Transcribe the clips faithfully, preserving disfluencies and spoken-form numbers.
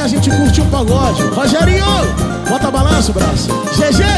a gente curte um pagode. Rogerinho, bota balanço, braço. G G.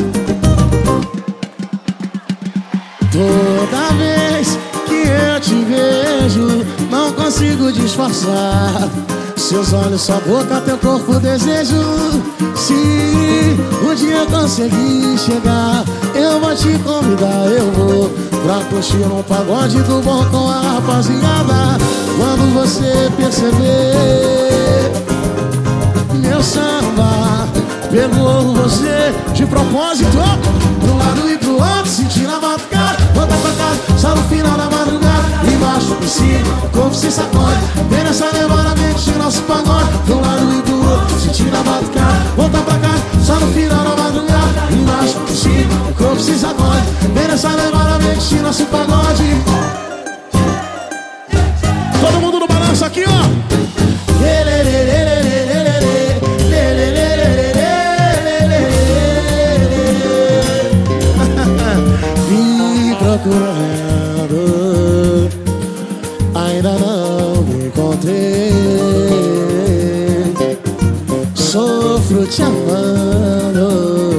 Toda vez que eu te vejo, não consigo disfarçar. Seus olhos, sua boca, teu corpo, desejo. Se um dia eu conseguir chegar, eu vou te convidar, eu vou pra curtir um pagode do bom com a rapaziada. Quando você perceber, meu samba pegou você de propósito, pro lado e pro outro, sentindo a batucada. Volta pra casa, só no final da madrugada. Embaixo, por cima, o corpo se sacode. Vem nessa levada, mente de nosso pagode. Pro lado e pro outro, sentindo a batucada. Volta pra casa, só no final da madrugada. Embaixo, por cima, o corpo se sacode. Vem nessa levada, mente de nosso pagode. Todo mundo no balanço aqui, ó. Me procurando, ainda não me encontrei. Sofro te amando,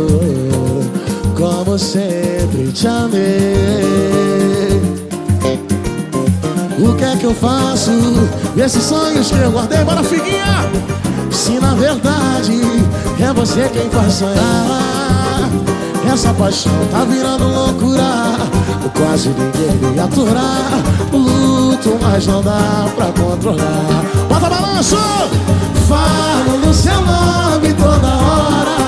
como sempre te amei. O que é que eu faço? Esses sonhos que eu guardei, bora figuinha! Se na verdade é você quem faz sonhar, essa paixão tá virando loucura, quase ninguém me aturar. Luto, mas não dá pra controlar. Bota balanço! Falo no seu nome toda hora,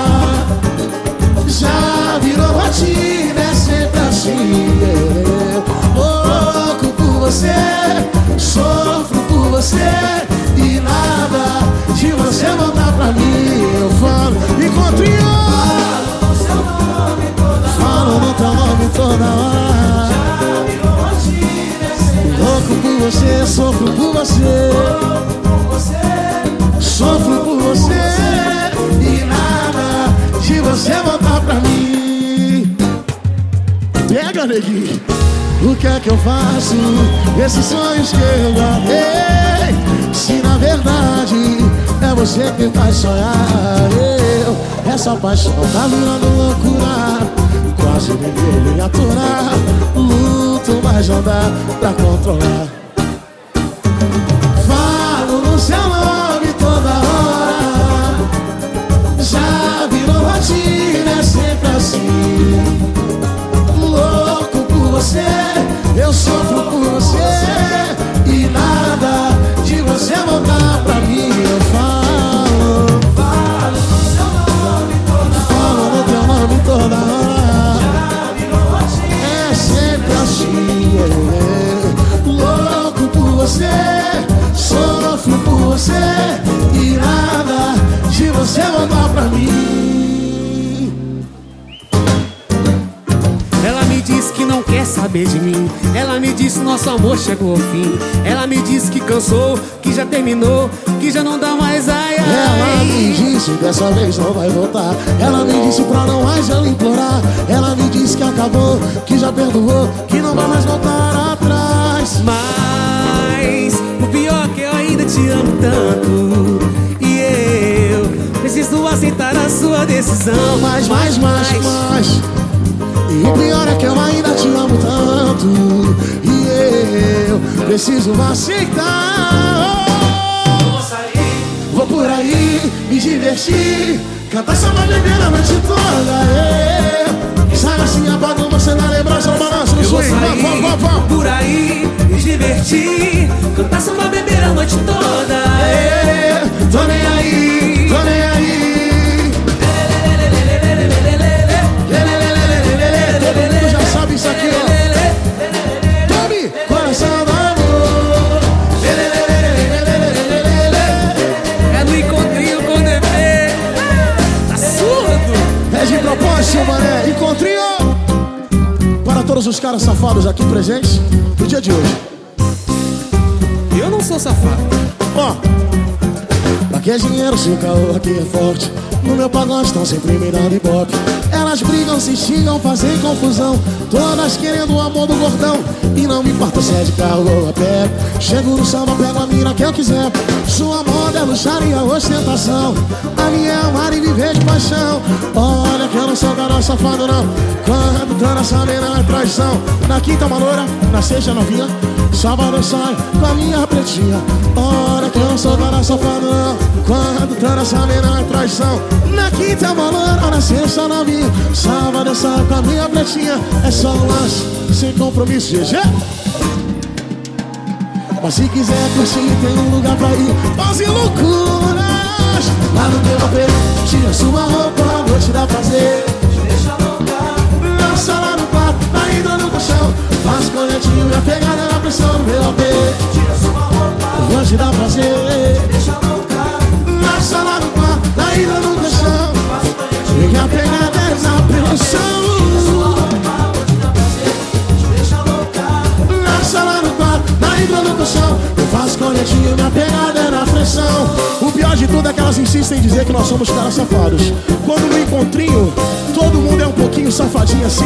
já virou rotina, é sempre assim. Louco por você, sofro por você, e nada de você voltar pra mim. Eu falo, encontrinho, falo no seu nome toda hora, falo no teu nome toda hora, já virou rotina, é sempre louco por você, sofro por você, louco por você, sofro por você, e nada de você voltar pra mim. Pega, neguinho. O que é que eu faço? Esses sonhos que eu guardei, se na verdade é você que faz sonhar. Eu, essa paixão tá virando loucura, quase ninguém me aturar. Luto, mas não dá pra controlar. Falo no seu nome toda hora, já virou rotina, é sempre assim. Louco por você, eu sofro por você, e nada de você voltar pra mim. Eu falo, falo no seu nome toda hora, falo no teu nome toda hora, já virou rotina, é sempre assim. É. Louco por você, sofro por você, e nada de você voltar pra mim. Ela me disse que não quer saber de mim, ela me disse nosso amor chegou ao fim. Ela me disse que cansou, que já terminou, que já não dá mais, ai, ai. Ela me disse dessa vez não vai voltar. Ela me disse pra não mais ela implorar. Ela me disse que acabou, que já perdoou, que não vai mais voltar atrás. Mas o pior é que eu ainda te amo tanto, e eu preciso aceitar a sua decisão. Mais, mais, mais, mais. E o pior é que eu ainda te amo tanto, e eu preciso aceitar. Vou sair, vou por aí, me divertir, cantar samba, beber a noite toda. É. Sai assim, apaga você na lembrança, no balanço, no swing. Vamos, vamos, vamos. Por aí, me divertir, cantar samba, beber a noite toda. É. Tô nem aí, tô nem aí. Isso aqui, ó. Tome, coração do amor. É no encontrinho com o D P. Tá surdo? É de propósito, mané. Encontrinho para todos os caras safados aqui presentes no dia de hoje. Eu não sou safado. Ó, pra que é dinheiro se o caô aqui é forte? No meu pagode estão sempre me dando ibope. Ela Elas brigam, se xingam, fazem confusão, todas querendo o amor do gordão. E não me importa se é de carro ou a pé, chego no samba, pego a mina que eu quiser. Sua moda é luxaria, ostentação, a minha é amar e viver de paixão. Olha que eu não sou garoto safado não, quando tô nessa mina é traição. Na quinta uma loura, na sexta novinha, sábado sai com a minha pretinha. Olha que eu não sou garoto safado não, quando tô nessa mina é traição. Na quinta uma loura, na sexta novinha, sábado sai com a minha pretinha. É só um lance, sem compromisso, G G. Mas se quiser curtir, tem um lugar pra ir. Pause loucuras lá no teu apê. Tira sua roupa, vou te dar prazer. Te deixa louca. Lança lá no quarto, na ida no colchão. Faz colhetinho e a pegada na pressão no meu apê. Tira sua roupa, vou te dar prazer. Te deixa louca. Lança lá no quarto, na ida no colchão. Faz colhetinho e a pegada é na pressão. Eu faço colhetinho, minha pegada é na pressão. O pior de tudo é que elas insistem em dizer que nós somos caras safados, quando no encontrinho todo mundo é um pouquinho safadinho assim,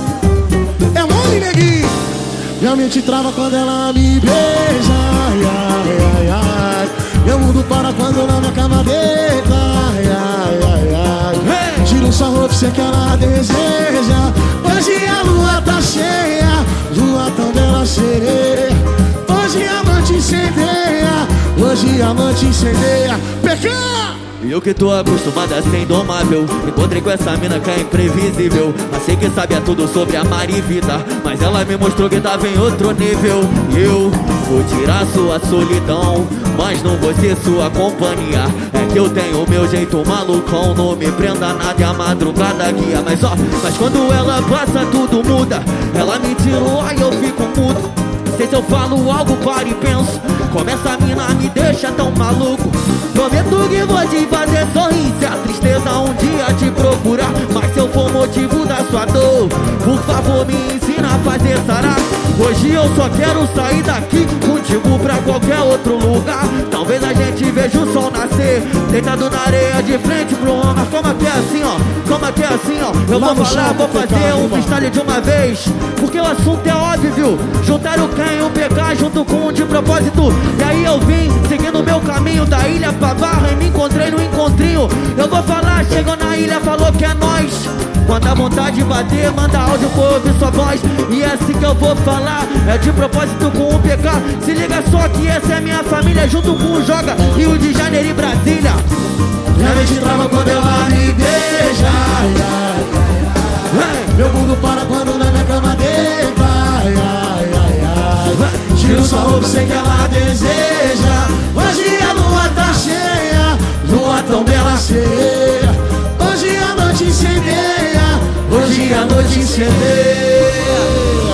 ó. É mole, neguinho. Minha mente trava quando ela me beija, ai, ai, ai, ai. Meu mundo para quando na minha cama deita, ai, ai, ai, ai. Tira um sarro se que ela deseja. Hoje a lua tá cheia, lua tão bela sereia. Hoje a noite incendeia, hoje a noite incendeia. Pecar! Eu que tô acostumado a ser indomável, encontrei com essa mina que é imprevisível. Achei que sabia tudo sobre amar e vida, mas ela me mostrou que tava em outro nível. Eu vou tirar sua solidão, mas não vou ser sua companhia. É que eu tenho meu jeito malucão, não me prenda nada e a madrugada guia. Mas ó, mas quando ela passa tudo muda. Ela me tirou, aí eu fico mudo. Sei se eu falo algo, paro e penso. Como essa mina me deixa tão maluco. Prometo que vou te fazer sorrir, se a tristeza um dia te procurar. Mas se eu for motivo da sua dor, por favor me ensina a fazer sará. Hoje eu só quero sair daqui contigo pra qualquer outro lugar. Talvez a gente veja o sol nascer, deitado na areia de frente pro mar. Mas como é que é assim, ó? Como é que é assim, ó? Eu vou falar, vou fazer um freestyle de uma vez, porque o assunto é óbvio. Juntar o Ken e o P K junto com o de propósito. E aí eu vim, seguindo o meu caminho da ilha pra barra e me encontrei no encontrinho. Eu vou falar, chegou na ilha, falou que é nóis. Quando a vontade de bater, manda áudio pra ouvir sua voz. E é assim que eu vou falar, é de propósito com o P K. Se liga só que essa é minha família, junto com o Joga, Rio de Janeiro e Brasília. Minha mente trava quando ela me beija, ai, ai, ai, ai. Meu mundo para quando na minha cama deita, ai, ai, ai, ai. Tiro sua roupa, sei que ela deseja. Hoje a lua tá cheia, lua tão bela sereia. Hoje a noite incendeia, hoje a noite incendeia.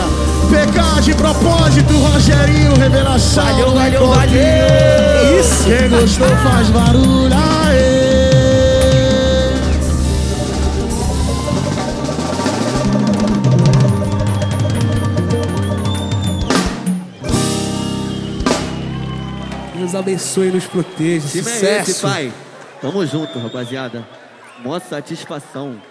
P K de propósito, Rogerinho, revelação. Valeu, valeu, valeu. Isso. Quem gostou faz barulho, aê. Deus abençoe e nos proteja. Se Sucesso. merece, pai. Tamo junto, rapaziada. Mó satisfação.